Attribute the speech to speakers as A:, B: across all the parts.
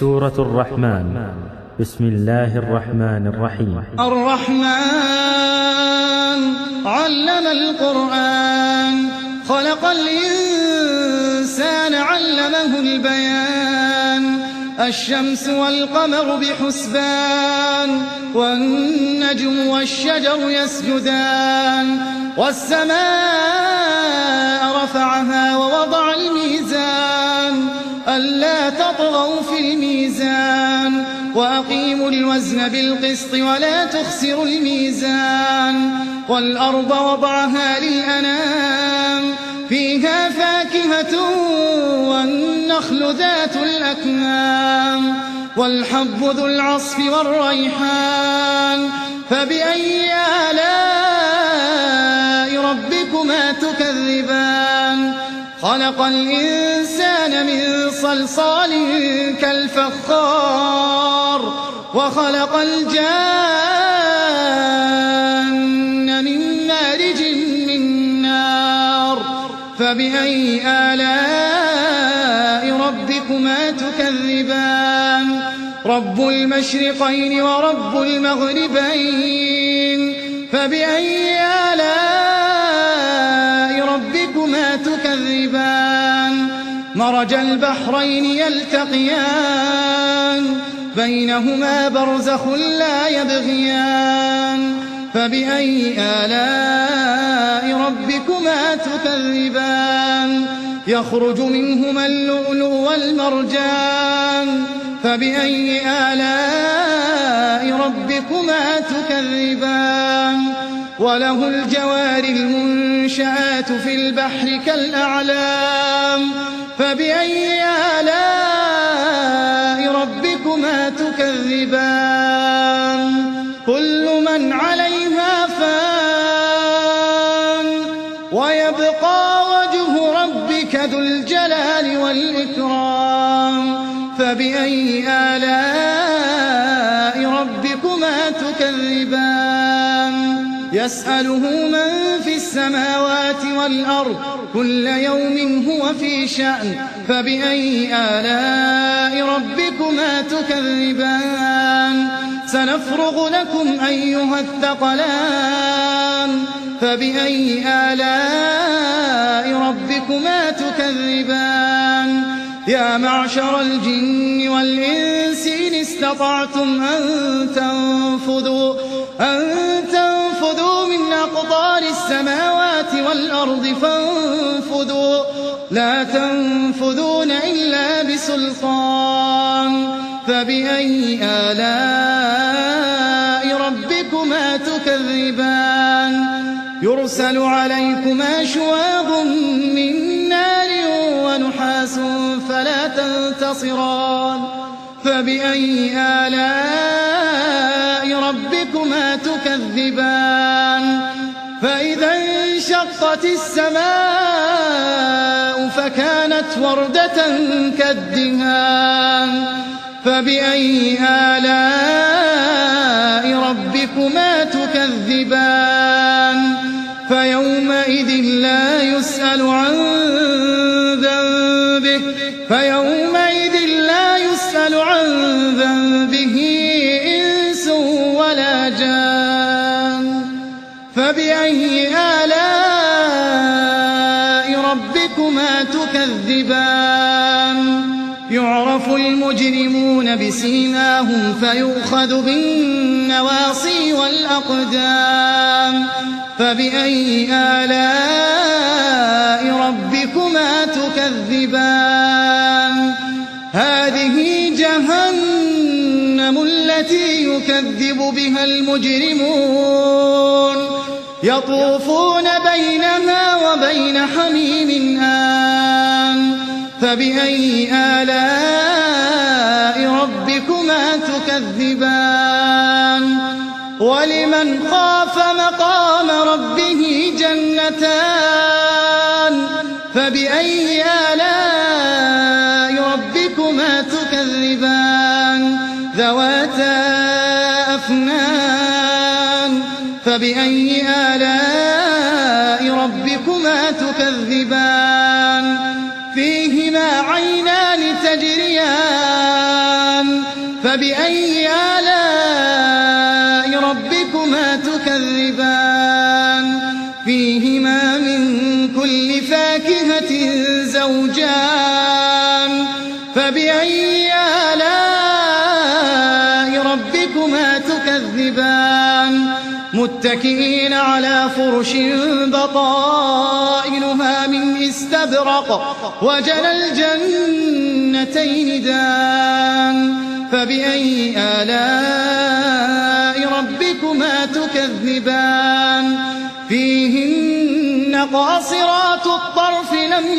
A: سورة الرحمن. بسم الله الرحمن الرحيم.
B: الرحمن علم القرآن، خلق الإنسان علمه البيان. الشمس والقمر بحسبان، والنجم والشجر يسجدان. والسماء رفعها ووضع الميزان، ألا تطغوا في الميزان. وأقيموا الوزن بالقسط ولا تخسروا الميزان. والأرض وضعها للأنام، فيها فاكهة والنخل ذات الأكمام. والحب ذو العصف والريحان. فبأي آلاء ربكما تكذبان؟ خلق الإنسان من صلصال كالفخار، وخلق الجان من مارج من نار. فبأي آلاء ربكما تكذبان؟ رب المشرقين ورب المغربين. فبأي آلاء ربكما تكذبان؟ مرج البحرين يلتقيان، بينهما برزخ لا يبغيان. فبأي آلاء ربكما تكذبان؟ يخرج منهما اللؤلؤ والمرجان. فبأي آلاء ربكما تكذبان؟ وله الجوار المنشآت في البحر كالأعلام. فبأي آلاء ربكما تكذبان؟ كل من عليها فان، ويبقى وجه ربك ذو الجلال والإكرام. فبأي آلاء ربكما تكذبان؟ يسأله من في السماوات والأرض، كل يوم هو في شأن. فبأي آلاء ربكما تكذبان؟ سنفرغ لكم أيها الثقلان. فبأي آلاء ربكما تكذبان؟ يا معشر الجن والإنس إن استطعتم أن تنفذوا من أقطار السماوات والأرض فانفذوا، لا تنفذون إلا بسلطان. فبأي آلاء ربكما تكذبان؟ يرسل عليكما شواظ من نار ونحاس فلا تنتصران. فبأي آلاء ربكما تكذبان؟ فإذا انشقت السماء فكانت وردة كالدهان. فبأي آلاء ربكما تكذبان؟ فيومئذ لا يسأل عن ذنبه إنس ولا جان. فبأي آلاء ربكما تكذبان؟ يعرف المجرمون بسيماهم فيؤخذ بالنواصي والأقدام. فبأي آلاء ربكما تكذبان؟ هذه جهنم التي يكذب بها المجرمون، يطوفون بينها وبين حميم آن. فبأي آلاء ربكما تكذبان؟ ولمن خاف مقام ربه جنتان. فبأي آلاء ربكما تكذبان؟ ذواتا أفنان. فبأي آلاء ربكما تكذبان؟ فيهما عينان تجريان فبأي آلاء ربكما تكذبان فيهما من كل فاكهة زوجان فبأي آلاء ربكما تكذبان متكئين على فرش بطائنها من استبرق وجنى الجنتين دان فبأي آلاء ربكما تكذبان فيهن قاصرات الطرف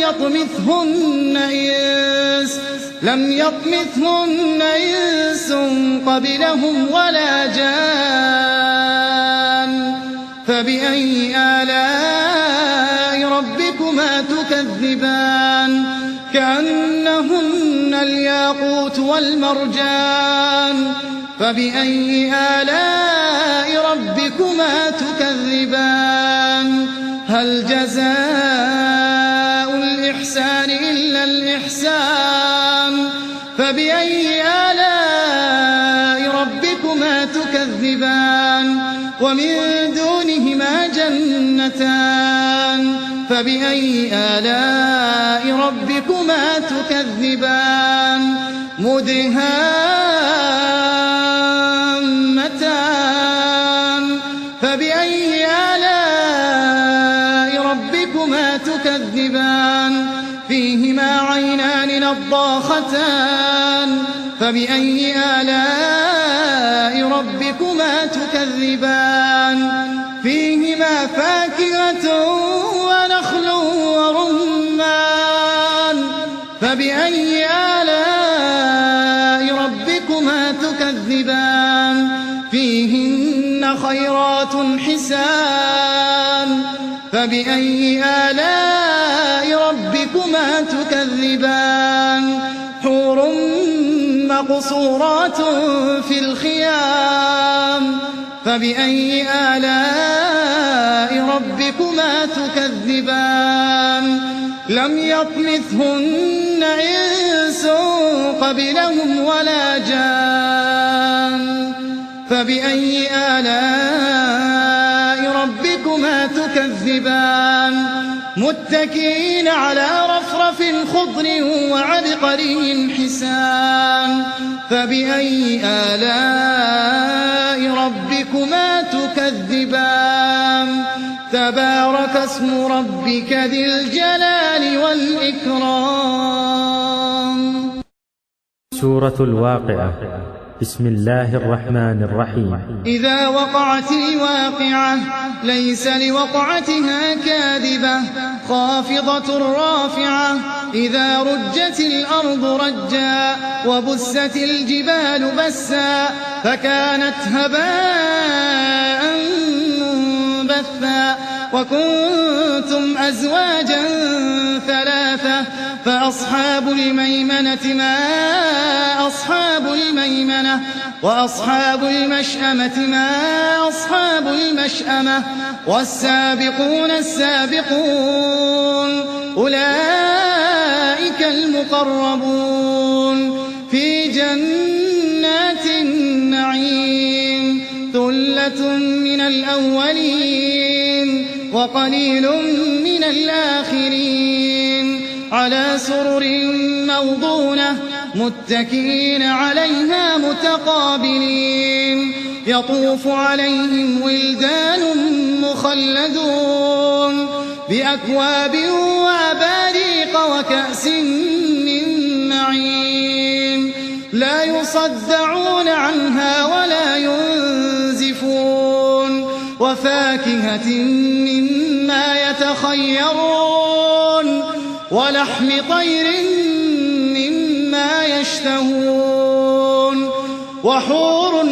B: لم يطمثهن إنس قبلهم ولا جان فبأي آلاء ربكما تكذبان كأنهن الياقوت والمرجان فبأي آلاء ربكما تكذبان هل جزاء الإحسان إلا الإحسان فبأي آلاء ربكما تكذبان ومن دونهما جنتان فبأي آلاء ربكما تكذبان مدهامتان فبأي آلاء ربكما تكذبان فيهما عينان نضاختان فبأي آلاء ربكما تكذبان فيهما فاكهة ونخل ورمان فبأي آلاء ربكما تكذبان فيهن خيرات حسان فبأي آلاء ربكما تكذبان حور مقصورات في الخيام فبأي آلاء ربكما تكذبان لم يطمثهن إنس قبلهم ولا جان فبأي آلاء ربكما تكذبان متكئين على رفرف خضر وعبقري حسان فبأي آلاء ربكما تكذبان تبارك اسم ربك ذي الجلال والإكرام.
A: سورة الواقعة. بسم الله الرحمن الرحيم.
B: إذا وقعت الواقعة ليس لوقعتها كاذبة خافضة رافعة إذا رجت الأرض رجا وبست الجبال بسا فكانت هباء منبثا وكنتم أزواجا ثلاثة فأصحاب الميمنة ما أصحاب الميمنة وأصحاب المشأمة ما أصحاب المشأمة والسابقون السابقون أولئك المقربون في جنات النعيم ثلة من الأولين وقليل من الآخرين على سرر موضونة متكئين عليها متقابلين يطوف عليهم ولدان مخلدون بأكواب وأباريق وكأس من معين لا يصدعون عنها ولا ينزفون وفاكهة مما يتخيرون ولحم طير مما يشتهون وحور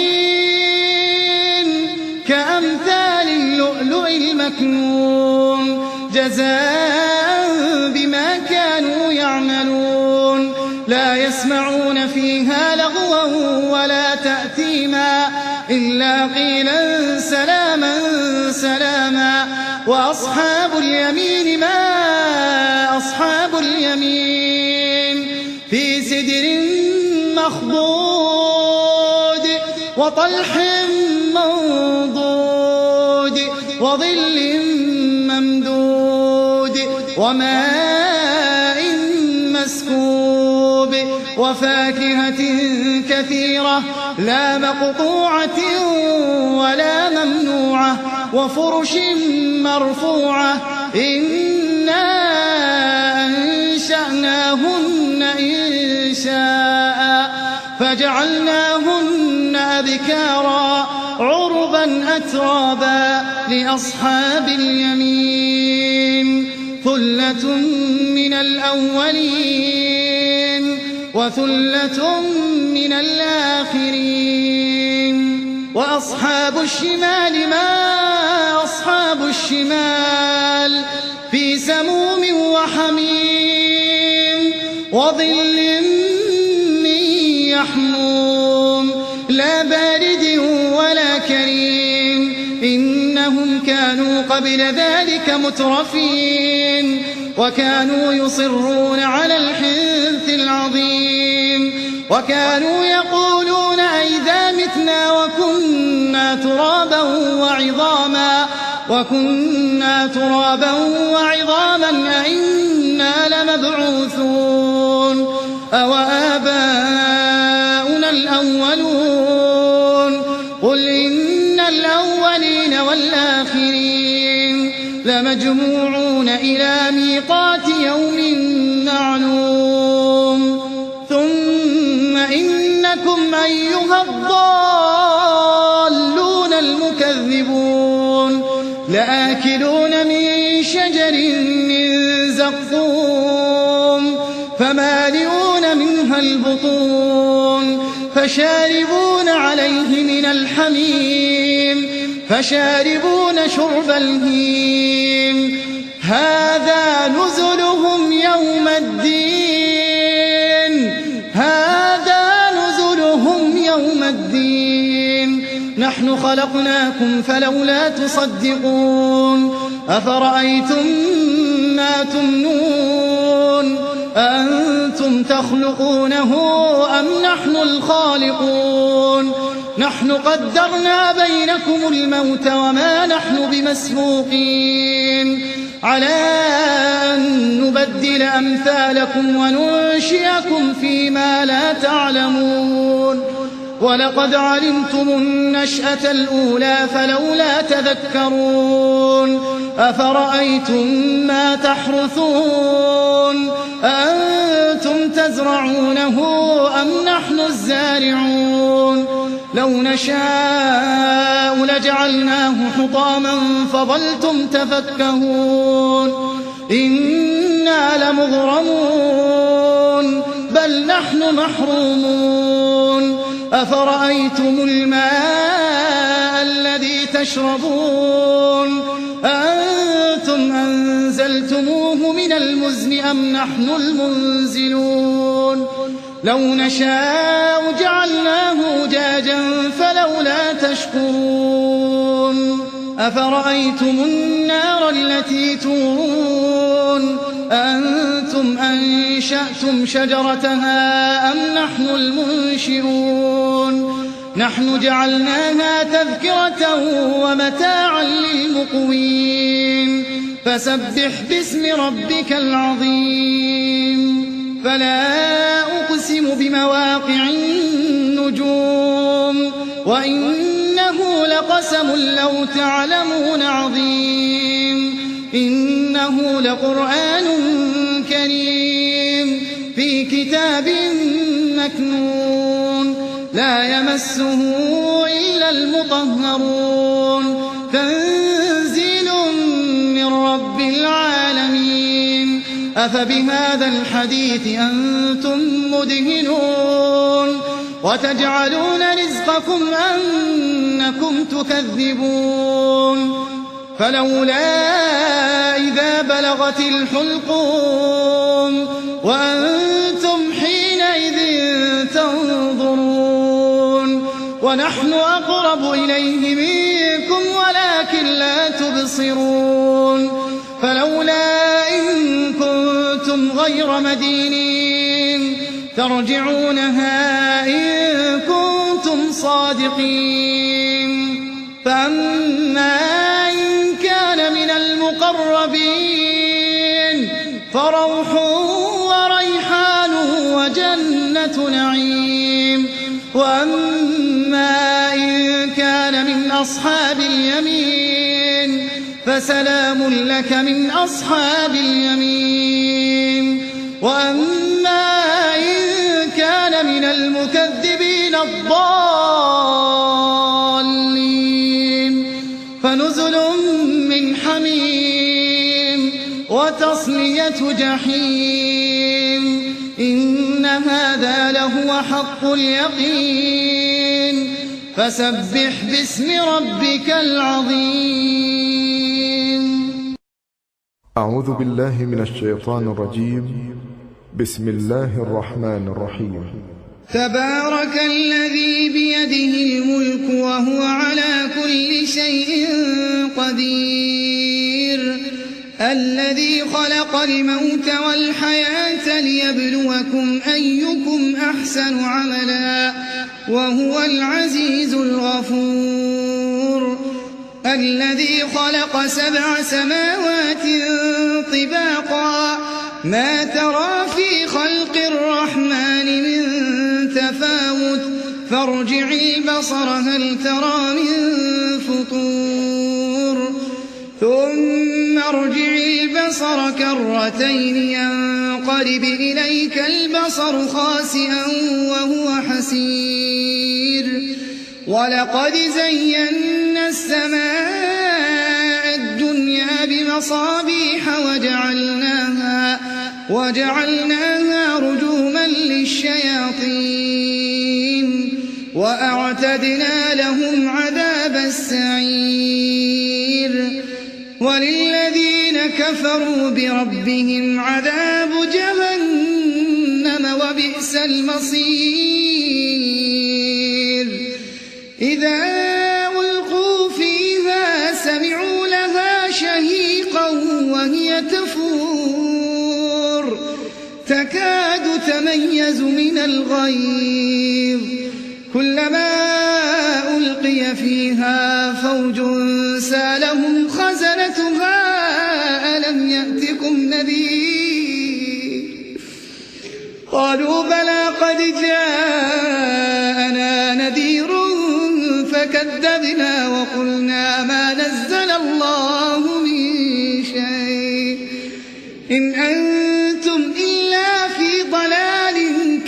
B: عين كأمثال اللؤلؤ المكنون جزاء بما كانوا يعملون لا يسمعون فيها لغوا ولا تأثيما إلا قيلا سلاما سلاما وأصحاب اليمين ما أصحاب اليمين في سدر مخضود وطلح منضود وظل ممدود وماء مسكوب وفاكهة كثيرة لا مقطوعة ولا ممنوعة وفرش مرفوعة إنا أنشأناهن إنشاء فجعلناهن أبكارا عربا أترابا لأصحاب اليمين ثلة من الأولين وثلة من الآخرين وأصحاب الشمال ما أصحاب الشمال في سموم وحميم وظل من يحموم لا بارد ولا كريم إنهم كانوا قبل ذلك مترفين وكانوا يصرون على الحنث العظيم وكانوا يقولون أئذا متنا وكنا ترابا وعظاما أئنا لمبعوثون أوآباؤنا الأولون قل إن الأولين والآخرين لمجموعون إلى ميقات يوم معلوم ثم إنكم أيها الضالون المكذبون لآكلون من شجر من زقوم فمالئون منها البطون فشاربون عليه من الحميم فشاربون شرب الهيم هذا نزلهم يوم الدين هذا نزلهم يوم الدين نحن خلقناكم فلولا تصدقون أفرأيتم ما تمنون أأنتم تخلقونه أم نحن الخالقون نحن قدرنا بينكم الموت وما نحن بمسبوقين على أن نبدل أمثالكم وننشئكم فيما لا تعلمون ولقد علمتم النشأة الأولى فلولا تذكرون أفرأيتم ما تحرثون أأنتم تزرعونه أم نحن الزارعون لو نشاء لجعلناه حطاما فظلتم تفكهون إنا لمغرمون بل نحن محرومون أفرأيتم الماء الذي تشربون أأنتم أنزلتموه من المزن أم نحن المنزلون لو نشاء جعلناه أجاجا فلولا تشكرون أفرأيتم النار التي تورون أأنتم أنشأتم شجرتها أم نحن المنشئون نحن جعلناها تذكرة ومتاعا للمقوين فسبح باسم ربك العظيم فلا أقسم بمواقع النجوم وإنه لقسم لو تعلمون عظيم إنه لقرآن كريم في كتاب مكنون لا يمسه إلا المطهرون تنزيل من رب العالمين أفبهذا الحديث أنتم مدهنون وتجعلون رزقكم أنكم تكذبون فلولا إذا بلغت الحلقوم وأنتم حينئذ تنظرون ونحن أقرب إليه منكم ولكن لا تبصرون فلولا إن كنتم غير مدينين ترجعونها إن كنتم صادقين. فأما إن كان من المقربين فروح وريحان وجنة نعيم. وأما إن كان من أصحاب اليمين فسلام لك من أصحاب اليمين. وأما إن كان من المكذبين الضالين فنزل من حميم وتصلية جحيم. إن هذا لهو حق اليقين. فسبح باسم ربك العظيم.
C: أعوذ بالله من الشيطان الرجيم. بسم الله الرحمن الرحيم.
B: تبارك الذي بيده الملك وهو على كل شيء قدير. الذي خلق الموت والحياة ليبلوكم أيكم أحسن عملا وهو العزيز الغفور. الذي خلق 7 سماوات طباقا ما ترى في خلق الرحمن من تفاوت فارجع البصر هل ترى من فطور. ثم ارجع البصر كرتين ينقلب إليك البصر خاسئا وهو حسير. ولقد زينا السماء الدنيا بمصابيح وجعلناها رجوما للشياطين وأعتدنا لهم عذاب السعير. وللذين كفروا بربهم عذاب جهنم وبئس المصير. إذا ألقوا فيها سمعوا لها شهيقا وهي تفور تكاد تميز من الغيظ. كلما ألقي فيها فوج سالهم خزنتها ألم يأتكم نذير. قالوا بلى قد جاءنا نذير فكذبنا وقلنا ما نزل الله من شيء إن أنتم إلا في ضلال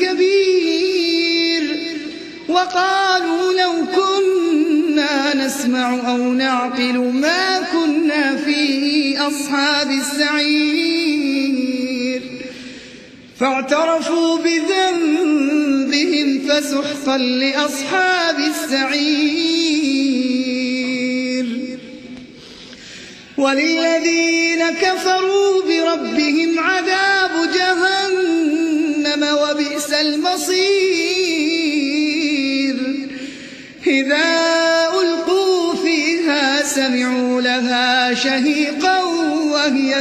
B: كبير. وقالوا لو كنا نسمع أو نعقل ما كنا في أصحاب السعير. فاعترفوا بذنبهم فسحقا لأصحاب السعير. وللذين كفروا بربهم عذاب جهنم وبئس المصير. إذا ألقوا فيها سمعوا لها شهيقا وهي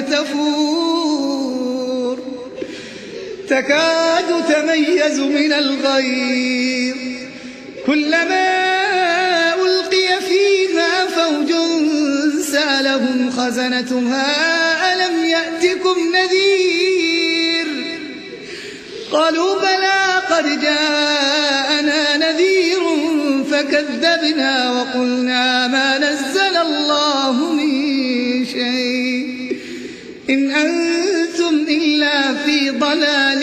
B: تفور تكاد تميز من الغيظ. كلما ألقي فيها فوج سالهم خزنتها ألم يأتكم نذير. قالوا بلى قد جاءنا نذير فكذبنا وقلنا ما نزل الله من شيء إن أنتم إلا في ضلال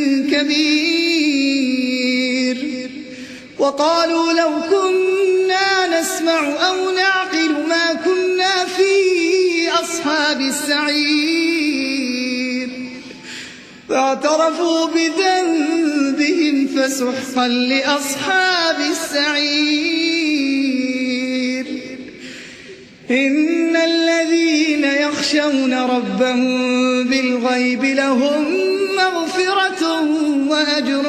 B: كبير. وقالوا لو كنا نسمع أو نعقل ما كنا في أصحاب السعير. فاعترفوا بذنبهم فسحقا لأصحاب السعير. إن الذين يخشون ربهم بالغيب لهم مغفرة وأجر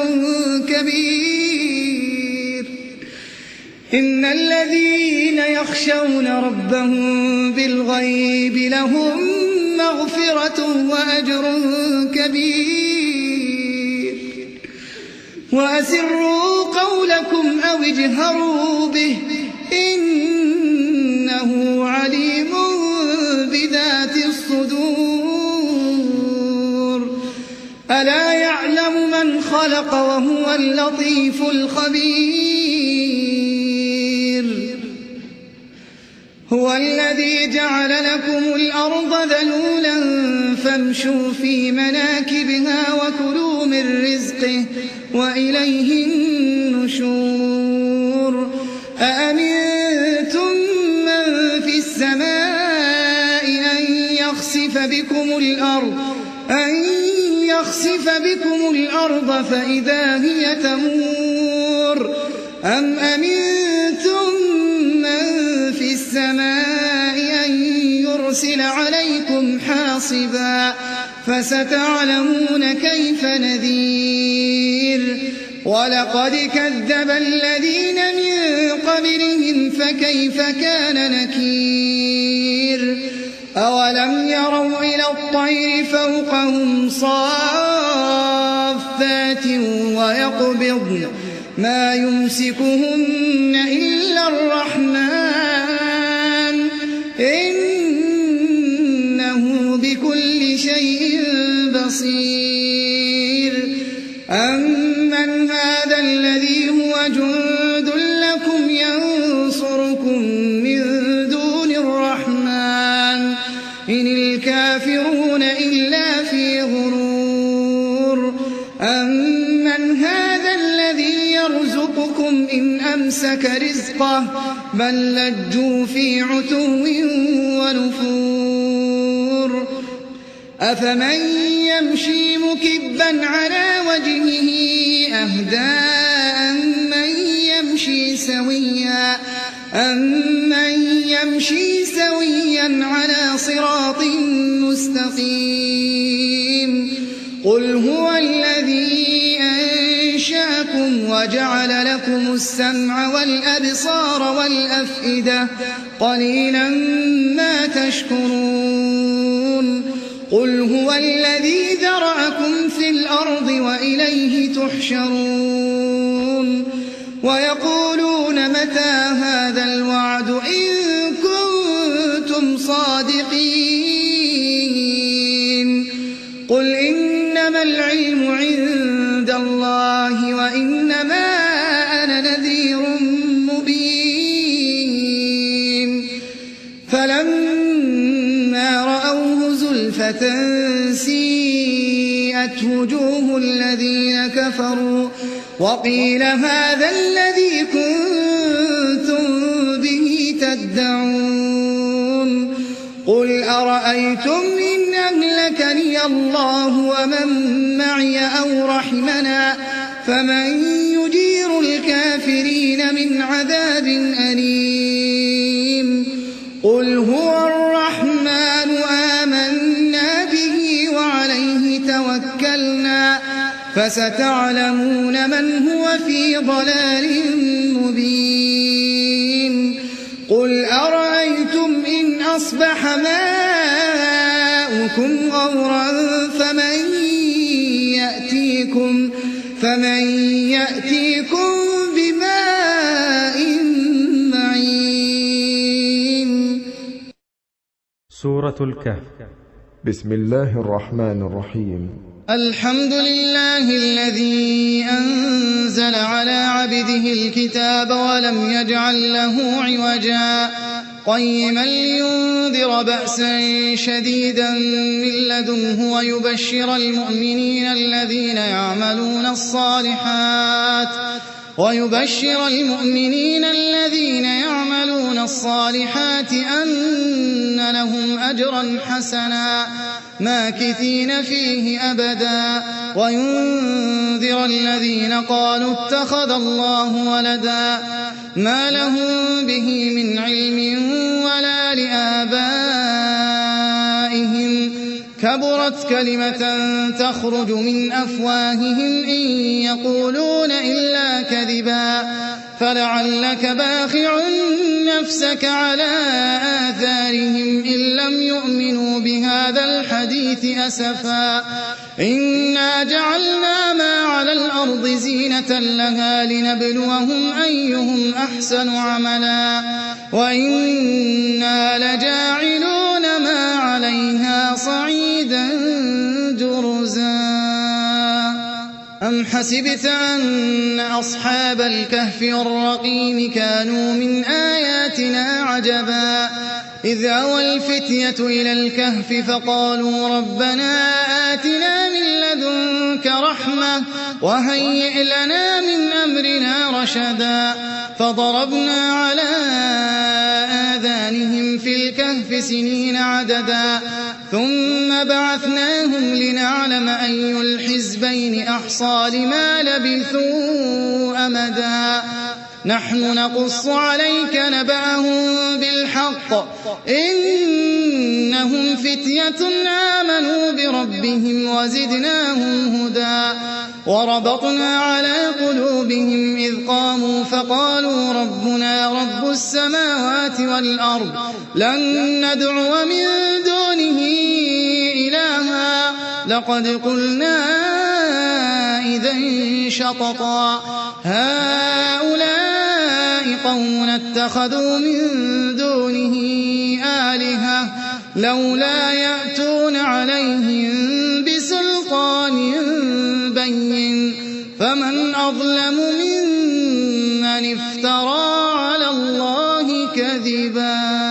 B: كبير. إن الذين يخشون ربهم بالغيب لهم مغفرة وأجر كبير. وأسروا قولكم أو اجهروا به إنه عليم بذات الصدور ألا يعلم من خلق وهو اللطيف الخبير هو الذي جعل لكم الأرض ذلولا فامشوا في مناكبها وكلوا من رزقه وإليه النشور أأمنتم من في السماء أن يخسف بكم الأرض فإذا هي تمور أم أمنتم من في السماء أن يرسل عليكم حاصبا فستعلمون كيف نذير ولقد كذب الذين من قبلهم فكيف كان نكير أولم يروا إلى الطير فوقهم صافات ويقبضن ما يمسكهن إلا الرحمن إنه بكل شيء بصير أمن هذا الذي هو جند لكم ينصركم من دون الرحمن إن الكافرون إلا في غرور أمن هذا الذي يرزقكم إن أمسك رزقه بل لجوا في عتو ونفور أفمن يمشي مكبا على وجهه أهدى أمن يمشي سويا على صراط مستقيم قل هو الذي أنشأكم وجعل لكم السمع والأبصار والأفئدة قليلا ما تشكرون قل هو الذي ذرأكم في الأرض وإليه تحشرون ويقولون متى هذا الوعد إن كنتم صادقين قل إنما العلم عند الله وإنما أنا نذير مبين فلما رأوه زلفة سيئت وجوه الذين كفروا وقيل هذا الذي كنتم به تدعون قل أرأيتم إن أهلكني الله ومن معي أو رحمنا فمن يجير الكافرين من عذاب أليم قل هو الرحمن آمنا به وعليه توكلنا فستعلمون من هو في ضلال مبين قل أرأيتم إن أصبح ماؤكم غورا فمن يأتيكم بماء معين.
A: سورة الكهف.
C: بسم الله الرحمن الرحيم.
B: الحمد لله الذي أنزل على عبده الكتاب ولم يجعل له عوجا قيما لينذر بأسا شديدا من لدنه ويبشر المؤمنين الذين يعملون الصالحات أن لهم أجرا حسنا ماكثين فيه أبدا وينذر الذين قالوا اتخذ الله ولدا ما لهم به من علم ولا لآبائهم كبرت كلمة تخرج من أفواههم إن يقولون إلا كذبا فلعلك باخع نفسك على آثارهم إن لم يؤمنوا بهذا الحديث أسفا إنا جعلنا ما على الأرض زينة لها لنبلوهم أيهم أحسن عملا وإنا لجاعلون ما عليها صعيدا جرزا أم حسبت أن أصحاب الكهف والرقيم كانوا من آياتنا عجبا إذ أوى الفتية إلى الكهف فقالوا ربنا آتنا من لدنك رحمة وهيئ لنا من أمرنا رشدا فضربنا على آذانهم في الكهف سنين عددا ثم بعثناهم لنعلم أي الحزبين أحصى لما لبثوا أمدا نحن نقص عليك نبأهم بالحق إنهم فتية آمنوا بربهم وزدناهم هدى وربطنا على قلوبهم إذ قاموا فقالوا ربنا رب السماوات والأرض لن ندعو من دونه إلها لقد قلنا إذا شططا هؤلاء قوم اتخذوا من دونه آلهة لولا يأتون عليهم بسلطان بين فمن أظلم ممن افترى على الله كذبا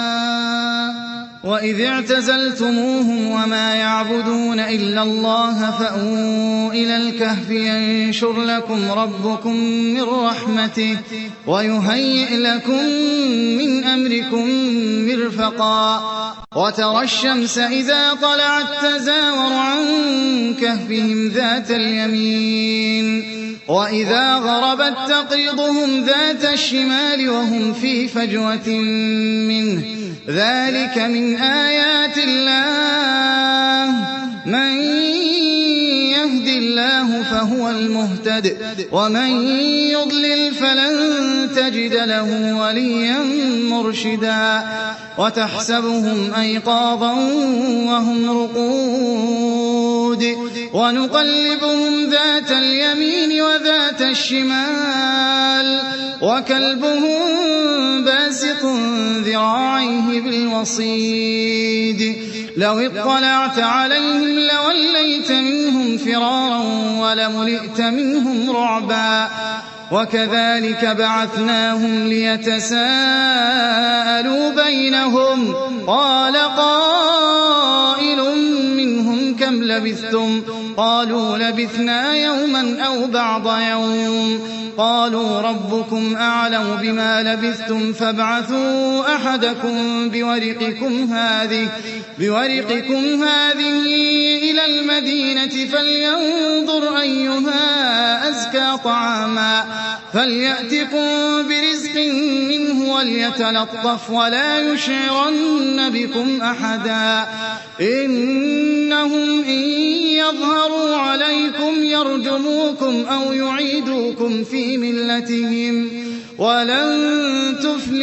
B: وإذ اعتزلتموهم وما يعبدون إلا الله فأووا إلى الكهف ينشر لكم ربكم من رحمته ويهيئ لكم من أمركم مرفقا وترى الشمس إذا طلعت تزاور عن كهفهم ذات اليمين وإذا غربت تقرضهم ذات الشمال وهم في فجوة منه ذلك من آيات الله من يهد الله فهو المهتد ومن يضلل فلن تجد له وليا مرشدا وتحسبهم أيقاظا وهم رقود ونقلبهم ذات اليمين وذات الشمال وكلبهم باسط ذراعيه بالوصيد لو اطلعت عليهم لوليت منهم فرارا ولملئت منهم رعبا وكذلك بعثناهم ليتساءلوا بينهم قال قائل منهم كم لبثتم قالوا لبثنا يوما أو بعض يوم قالوا ربكم أعلم بما لبثتم فابعثوا أحدكم بورقكم هذه إلى المدينة فلينظر أيها أزكى طعاما فليأتكم برزق منه وليتلطف ولا يشعرن بكم أحدا إنهم إن يظهروا عليكم يرجموكم أو يعيدوكم في ملتهم ولن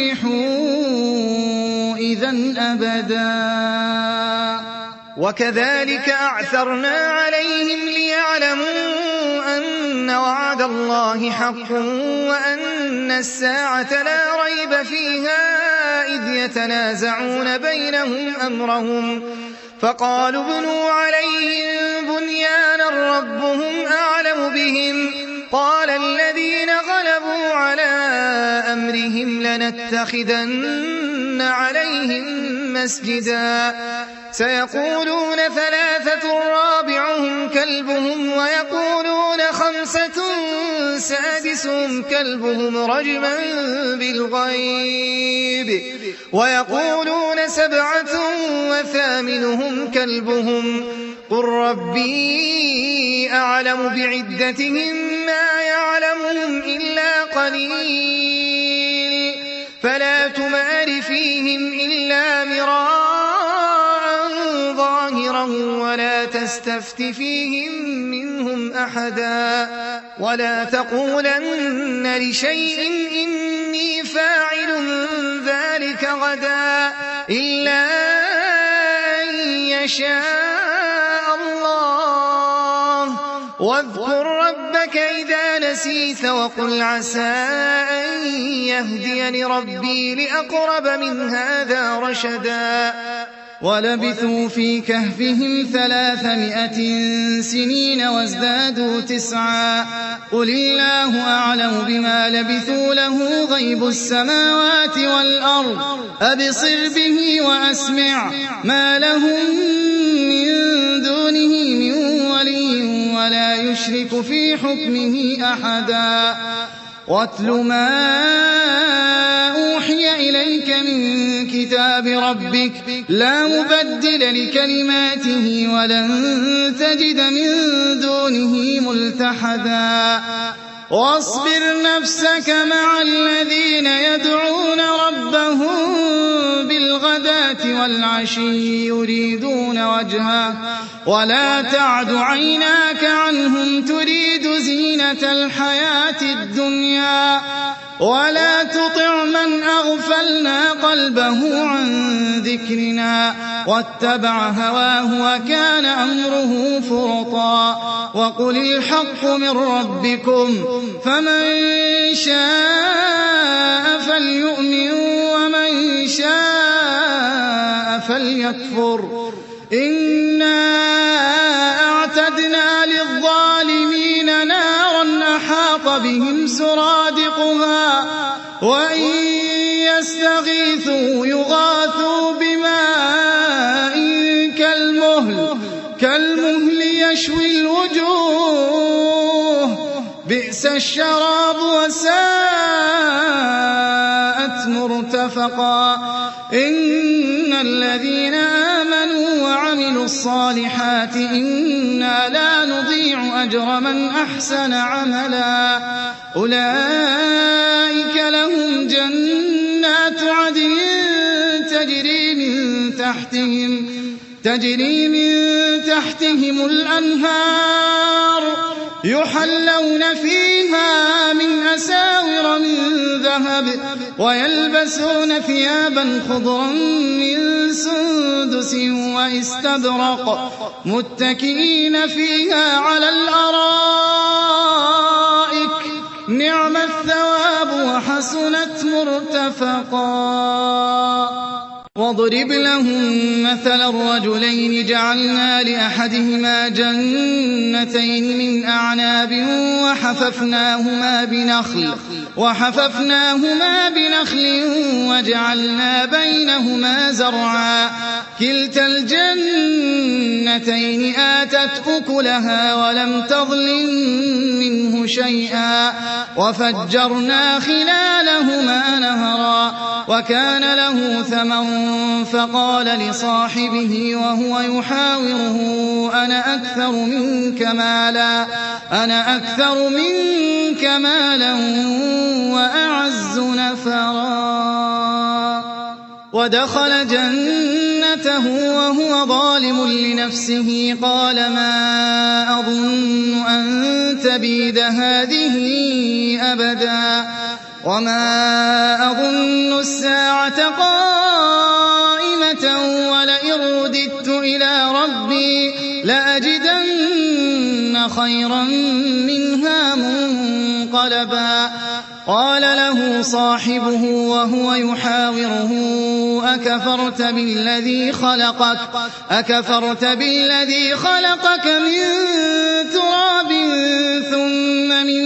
B: تفلحوا إذن أبدا وكذلك أعثرنا عليهم ليعلموا أن وعد الله حق وأن الساعة لا ريب فيها إذ يتنازعون بينهم أمرهم فقالوا ابنوا عليهم بنيانا ربهم أعلم بهم قال الذين غلبوا على أمرهم لنتخذن عليهم مسجدا سيقولون ثلاثة رابعهم كلبهم ويقولون خمسة سادسهم كلبهم رجما بالغيب ويقولون سبعة وثامنهم كلبهم قل ربي أعلم بعدتهم ما يعلمهم إلا قليل فلا تمار فيهم إلا مراء ظاهرا ولا تستفت فيهم منهم أحدا ولا تقولن لشيء إني فاعل ذلك غدا إلا أن يشاء الله واذكر ربك إذا نسيت وقل عسى أن يهديني ربي لأقرب من هذا رشدا ولبثوا في كهفهم 300 سنين وازدادوا 9 قل الله أعلم بما لبثوا له غيب السماوات والأرض أبصر به وأسمع ما لهم من دونه من ولي ولا يشرك في حكمه أحدا واتل ما أوحي إليك من كتاب ربك لا مبدل لكلماته ولن تجد من دونه ملتحدا واصبر نفسك مع الذين يدعون ربهم بالغداة والعشي يريدون وجهه ولا تعد عيناك عنهم تريد زينة الحياة الدنيا ولا تطع من أغفلنا قلبه عن ذكرنا واتبع هواه وكان أمره فرطا وقل الحق من ربكم فمن شاء فليؤمن ومن شاء فليكفر إنا أعتدنا للظالمين نارا أحاط بهم سرادقها وإن يستغيثوا يغاثوا بماء كالمهل يشوي الوجوه بئس الشراب وساءت مرتفقا إن الذين آمنوا وعملوا الصالحات إنا لا نضيع أجر من أحسن عملا أولئك لهم جنات عدن تجري من تحتهم الأنهار يحلون فيها من أساور من ذهب ويلبسون ثيابا خضرا من سندس واستبرق متكئين فيها على الأرائك نعم الثواب وحسنت مرتفقا واضرب لهم مثل الرجلين جعلنا لأحدهما جنتين من أعناب وحففناهما بنخل وجعلنا بينهما زرعا كلتا الجنتين آتت أكلها ولم تظلم منه شيئا وفجرنا خلالهما نهرا وكان له ثمر فقال لصاحبه وهو يحاوره أنا أكثر منك مالا وأعز نفرا ودخل جنته وهو ظالم لنفسه قال ما أظن أن تبيد هذه أبدا وما أظن الساعة قائمة ولئن رددت إلى ربي لأجدن خيرا منها منقلبا قال له صاحبه وهو يحاوره أكفرت بالذي خلقك من تراب ثم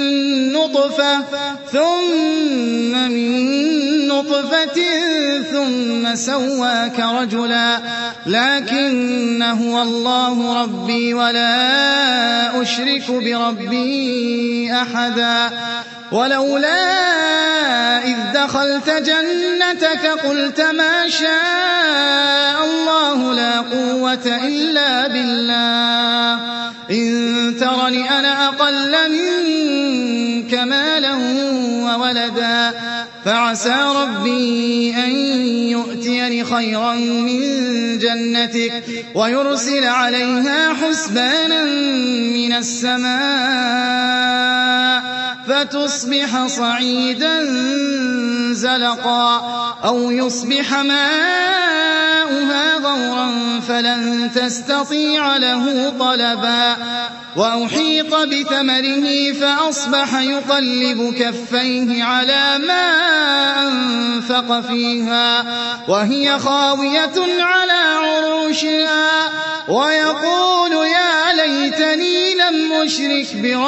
B: من نطفة ثم سواك رجلا لكن هو الله ربي ولا أشرك بربي أحدا ولولا إذ دخلت جنتك قلت ما شاء الله لا قوة إلا بالله إن ترني أنا أقل منك مالا وولدا فعسى ربي أن يؤتيني خيرا من جنتك ويرسل عليها حسبانا من السماء فتصبح صعيدا زلقا أو يصبح ماؤها غورا فلن تستطيع له طلبا وأحيط بثمره فأصبح يقلب كفيه على ما أنفق فيها وهي خاوية على عروشها ويقول يا ليتني لم أشرك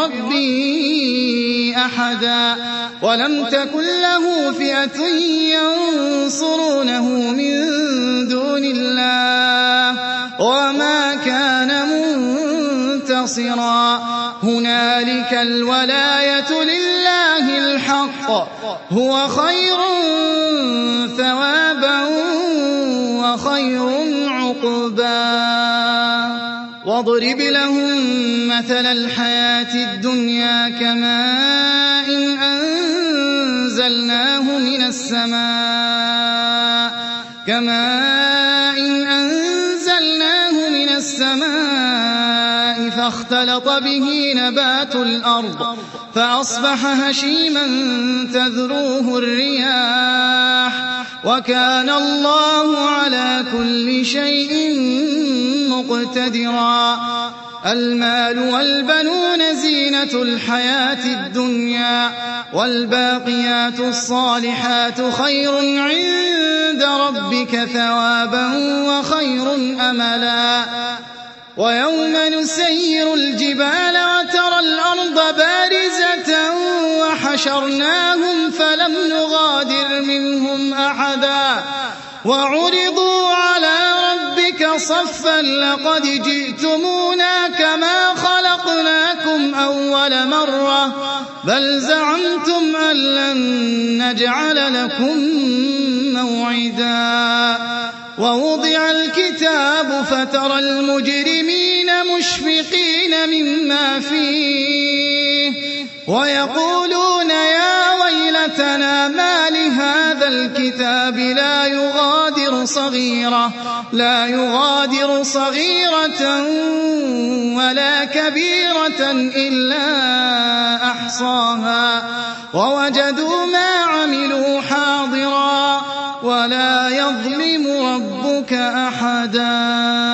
B: بربي أحدا ولم تكن له فئة ينصرونه من دون الله وما كان منتصرا هنالك الولاية لله الحق هو خير ثوابا وخير عقبا واضرب لهم مثل الحياة الدنيا كماء أنزلناه من السماء فاختلط به نبات الأرض فأصبح هشيما تذروه الرياح وكان الله على كل شيء مقتدرا المال والبنون زينة الحياة الدنيا والباقيات الصالحات خير عند ربك ثوابا وخير أملا ويوم نسير الجبال وترى الأرض بارزة وحشرناهم فلم نغادر منهم أحدا وعرضوا على ربك صفا لقد جئتمونا كما خلقناكم أول مرة بل زعمتم أن لن نجعل لكم موعدا ووضع الكتاب فترى المجرمين مشفقين مما فيه ويقولون يا ويلتنا ما لهذا الكتاب لا يغادر صغيرة ولا كبيرة إلا أحصاها ووجدوا ما عملوا حاضرا ولا يظلم ربك أحدا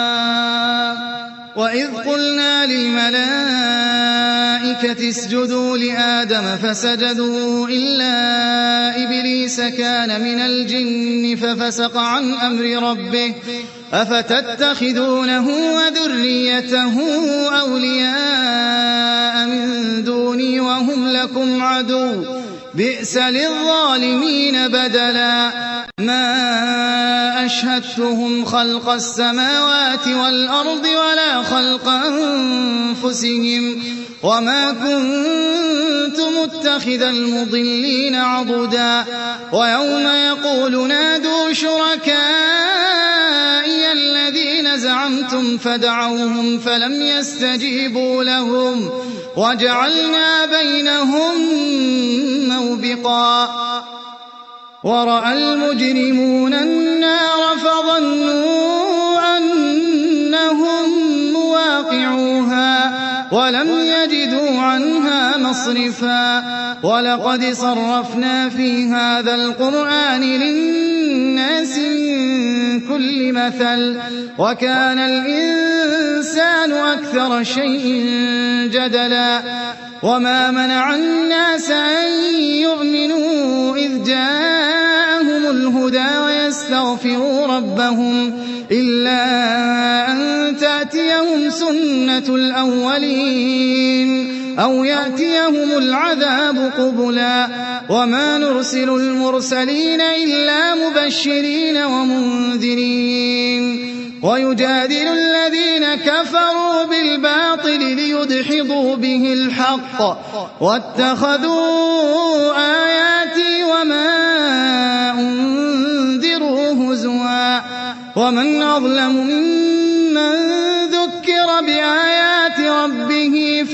B: وإذ قلنا للملائكة اسجدوا لآدم فسجدوا إلا إبليس كان من الجن ففسق عن أمر ربه أفتتخذونه وذريته أولياء من دوني وهم لكم عدو بئس للظالمين بدلا ما أشهدتهم خلق السماوات والأرض ولا خلق أنفسهم وما كنت متخذ المضلين عضدا ويوم يقول نادوا شركائي الذين زعمتم فدعوهم فلم يستجيبوا لهم وجعلنا بينهم موبقا ورأى المجرمون النار فظنوا أنهم مواقعوها ولم يجدوا عنها مصرفا ولقد صرفنا في هذا القرآن للناس من كل مثل وكان الإنسان أكثر شيء جدلا وما منع الناس أن يؤمنوا إذ جاءهم الهدى ويستغفروا ربهم إلا أن تأتيهم سنة الأولين أو يأتيهم العذاب قبلا وما نرسل المرسلين إلا مبشرين ومنذرين ويجادل الذين كفروا بالباطل ليدحضوا به الحق واتخذوا آياتي وما أنذروا هزوا ومن أظلم ممن ذكر بآيات ربه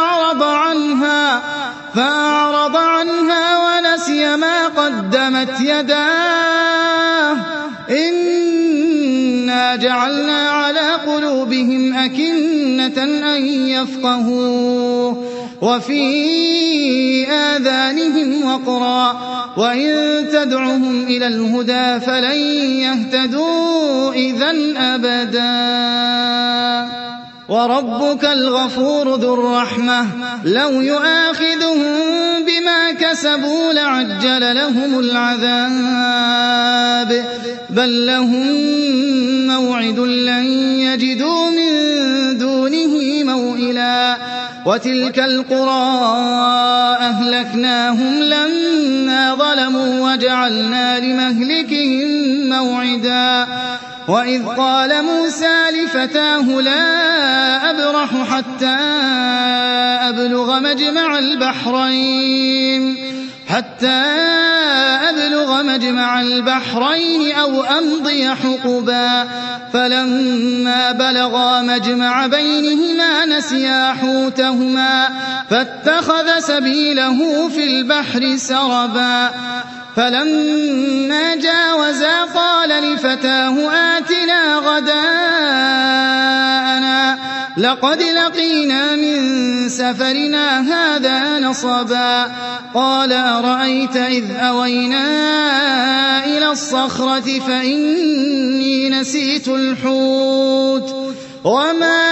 B: فأعرض عنها ونسي ما قدمت يداه إنا جعلنا على قلوبهم أكنة أن يفقهوه وفي آذانهم وقرا وإن تدعهم إلى الهدى فلن يهتدوا إذن أبدا وربك الغفور ذو الرحمة لو يؤاخذهم بما كسبوا لعجل لهم العذاب بل لهم موعد لن يجدوا من دونه موئلا وتلك القرى أهلكناهم لما ظلموا وجعلنا لمهلكهم موعدا وإذ قال موسى لفتاه لا أبرح حتى أبلغ مجمع البحرين أو أمضي حقبا فلما بلغا مجمع بينهما نسيا حوتهما فاتخذ سبيله في البحر سربا فلما جاوزا قال لفتاه آتنا غداءنا لقد لقينا من سفرنا هذا نصبا قال أرأيت إذ أوينا إلى الصخرة فإني نسيت الحوت وما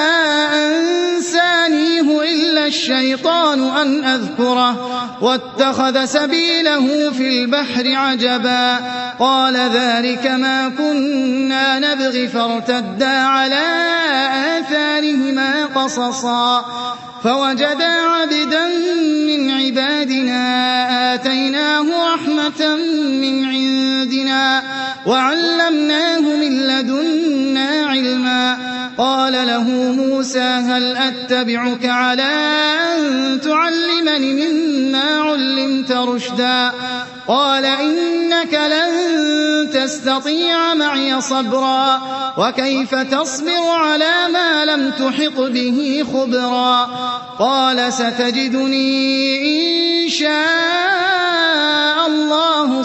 B: أنسانيه إلا الشيطان أن أذكره واتخذ سبيله في البحر عجبا قال ذلك ما كنا نبغي فارتدا على آثارهما قصصا فوجدا عبدا من عبادنا آتيناه رحمة من عندنا وعلمناه من لدنا علما قال له موسى هل أتبعك على أن تعلمني مما علمت رشدا قال إنك لن تستطيع معي صبرا وكيف تصبر على ما لم تحط به خبرا قال ستجدني إن شاء الله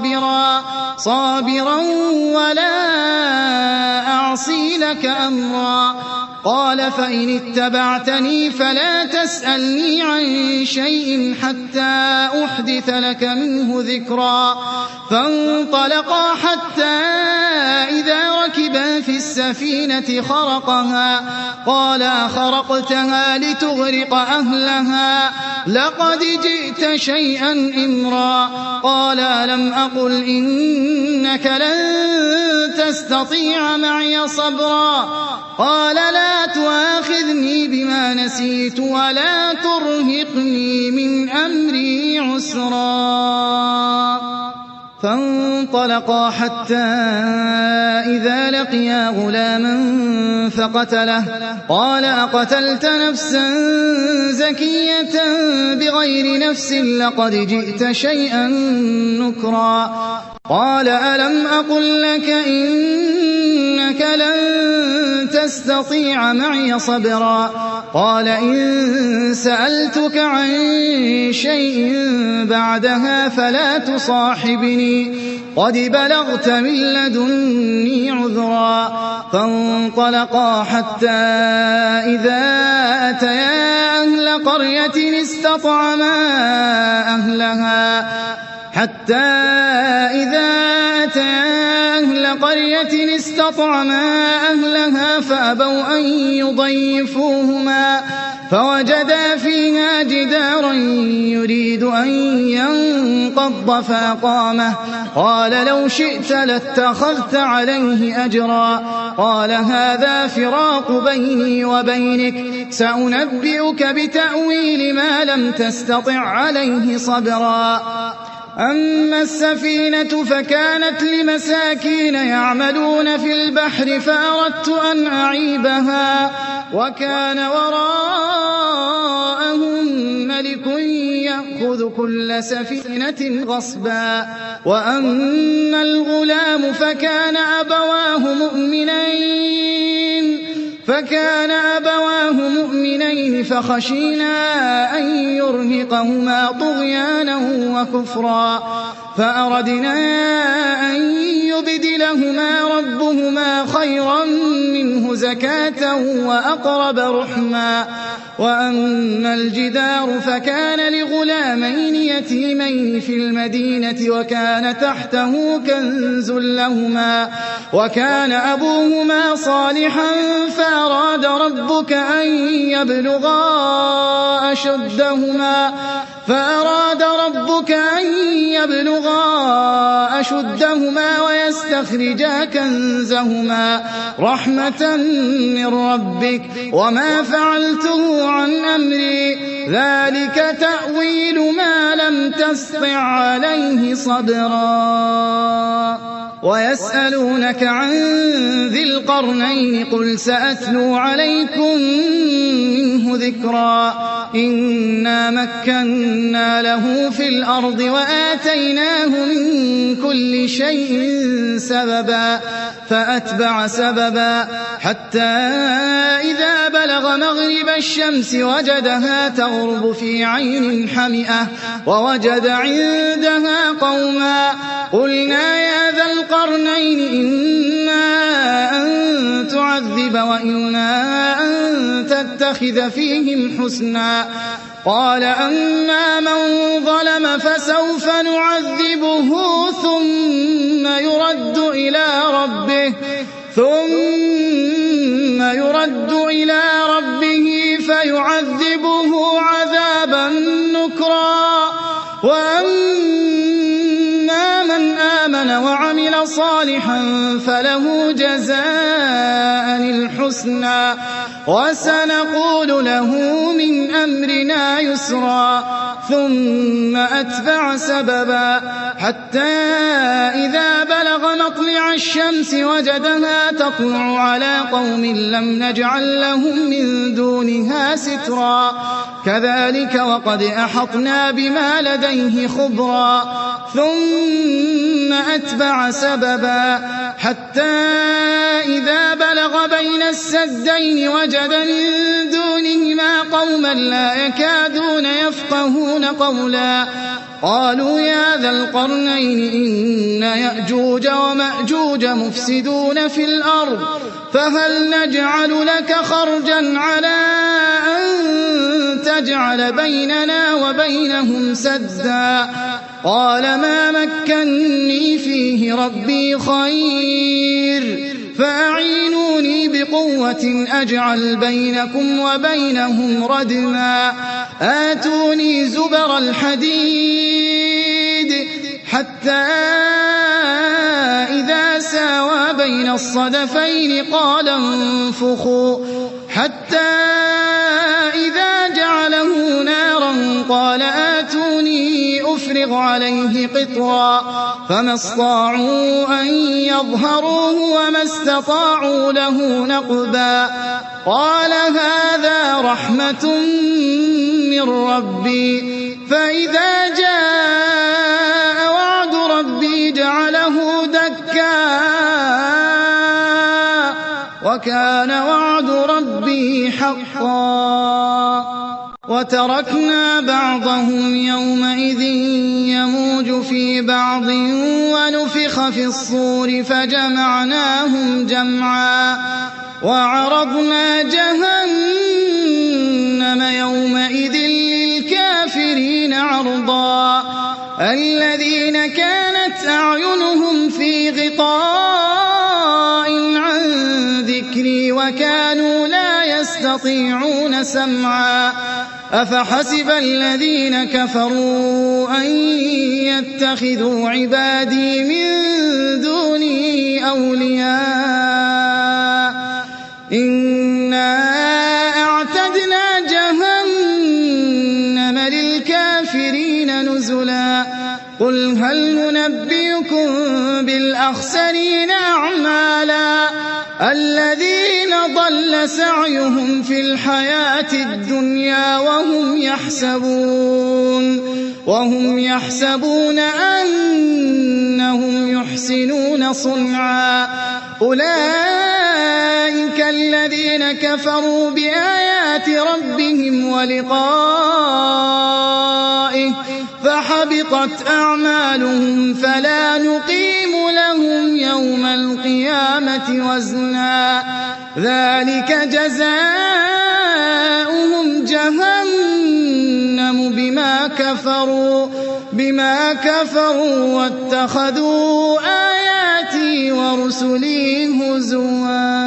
B: صابرا ولا أعصي لك أمرا قال فإن اتبعتني فلا تسألني عن شيء حتى أحدث لك منه ذكرا فانطلقا حتى إذا ركبا في السفينة خرقها قال أخرقتها لتغرق أهلها لقد جئت شيئا إمرا قال ألم أقل إنك لن تستطيع معي صبرا قال لا تؤاخذني بما نسيت ولا ترهقني من أمري عسرا فانطلقا حتى إذا لقيا غلاما فقتله قال أقتلت نفسا زكية بغير نفس لقد جئت شيئا نكرا قال ألم أقل لك إنك لن تستطيع معي صبرا قال إن سألتك عن شيء بعدها فلا تصاحبني قد بلغت من لدني عذرا فانطلقا حتى إذا أتيا أهل قرية استطعما أهلها فأبوا أن يضيفوهما فوجدا فيها جدارا يريد أن ينقض فأقامه قال لو شئت لاتخذت عليه أجرا قال هذا فراق بيني وبينك سأنبئك بتأويل ما لم تستطع عليه صبرا أما السفينة فكانت لمساكين يعملون في البحر فأردت أن أعيبها وكان وراءهم ملك يأخذ كل سفينة غصبا وأما الغلام فكان أبواه مؤمنين فخشينا أن يرهقهما طغيانا وكفرا فأردنا أن يبدلهما ربهما خيرا منه زكاة وأقرب رحما وأما الجدار فكان لغلامين يتيمين في المدينة وكان تحته كنز لهما وكان أبوهما صالحا فأراد ربك أن يبلغا أشدهما ويستخرجا كنزهما رحمة من ربك وما فعلته عن أمري ذلك تأويل ما لم تسطع عليه صبرا ويسألونك عن ذي القرنين قل سأتلو عليكم منه ذكرا إنا مكنا له في الأرض وآتيناه من كل شيء سببا فأتبع سببا حتى إذا بلغ مغرب الشمس وجدها تغرب في عين حمئة ووجد عندها قوما قلنا يا ذا القرنين إما أن تعذب وإما أن تتخذ فيهم حسنا قال أما من ظلم فسوف نعذبه ثم يرد إلى ربه فيعذبه عذابا نكرا وأما من آمن وعمل صالحا فله جزاء الحسنى وسنقول له من أمرنا يسرا ثم أتبع سببا حتى إذا بلغ مطلع الشمس وجدها تطلع على قوم لم نجعل لهم من دونها سترا كذلك وقد أحطنا بما لديه خبرا ثم أتبع سببا حتى إذا بلغ بين السدين وجد من دونهما قوما لا يكادون يفقهون قولا قالوا يا ذا القرنين إن يأجوج ومأجوج مفسدون في الأرض فهل نجعل لك خرجا على أن تجعل بيننا وبينهم سدا قال ما مكني فيه ربي خير فأعينوني بقوة أجعل بينكم وبينهم ردما آتوني زبر الحديد حتى إذا ساوى بين الصدفين قال انفخوا حتى إذا جعله نارا قال آتوني أفرغ عليه قطرا فما استطاعوا أن يظهروه وما استطاعوا له نقبا قال هذا رحمة من ربي فإذا جاء وعد ربي جعله دكا وكان وعد ربي حقا وتركنا بعضهم يومئذ يموج في بعض ونفخ في الصور فجمعناهم جمعا وعرضنا جهنم يومئذ للكافرين عرضا الذين كانت أعينهم في غطاء عن ذكري وكانوا لا يستطيعون سمعا أفحسب الذين كفروا أن يتخذوا عبادي من دوني أولياء إنا أعتدنا جهنم للكافرين نزلا قل هل ننبئكم بالأخسرين أعمالا الذين ضل سعيهم في الحياة الدنيا وهم يحسبون أنهم يحسنون صنعا أولئك الذين كفروا بآيات ربهم ولقائه فحبطت أعمالهم فلا نقيم لهم يوم القيامة وزنا ذلك جزاؤهم جهنم بما كفروا واتخذوا آياتي ورسلي هزوا.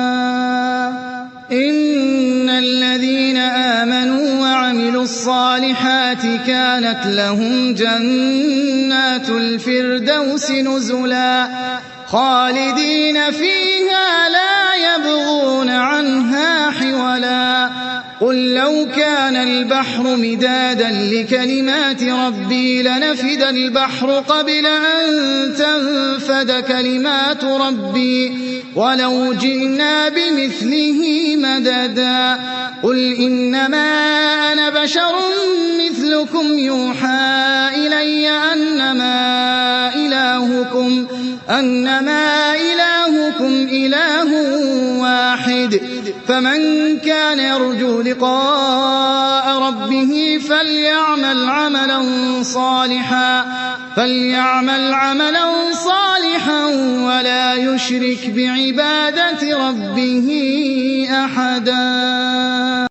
B: إن الذين آمنوا وعملوا الصالحات كانت لهم جنات الفردوس نزلا خالدين فيها لا يبغون عنها حولا. قل لو كان البحر مدادا لكلمات ربي لنفد البحر قبل أن تنفد كلمات ربي ولو جئنا بمثله مددا. قل إنما أنا بشر مثلكم يوحى إلي أنما إلهكم إله واحد فمن كان يرجو لقاء ربه فليعمل عملا صالحا ولا يشرك بعبادة ربه أحدا.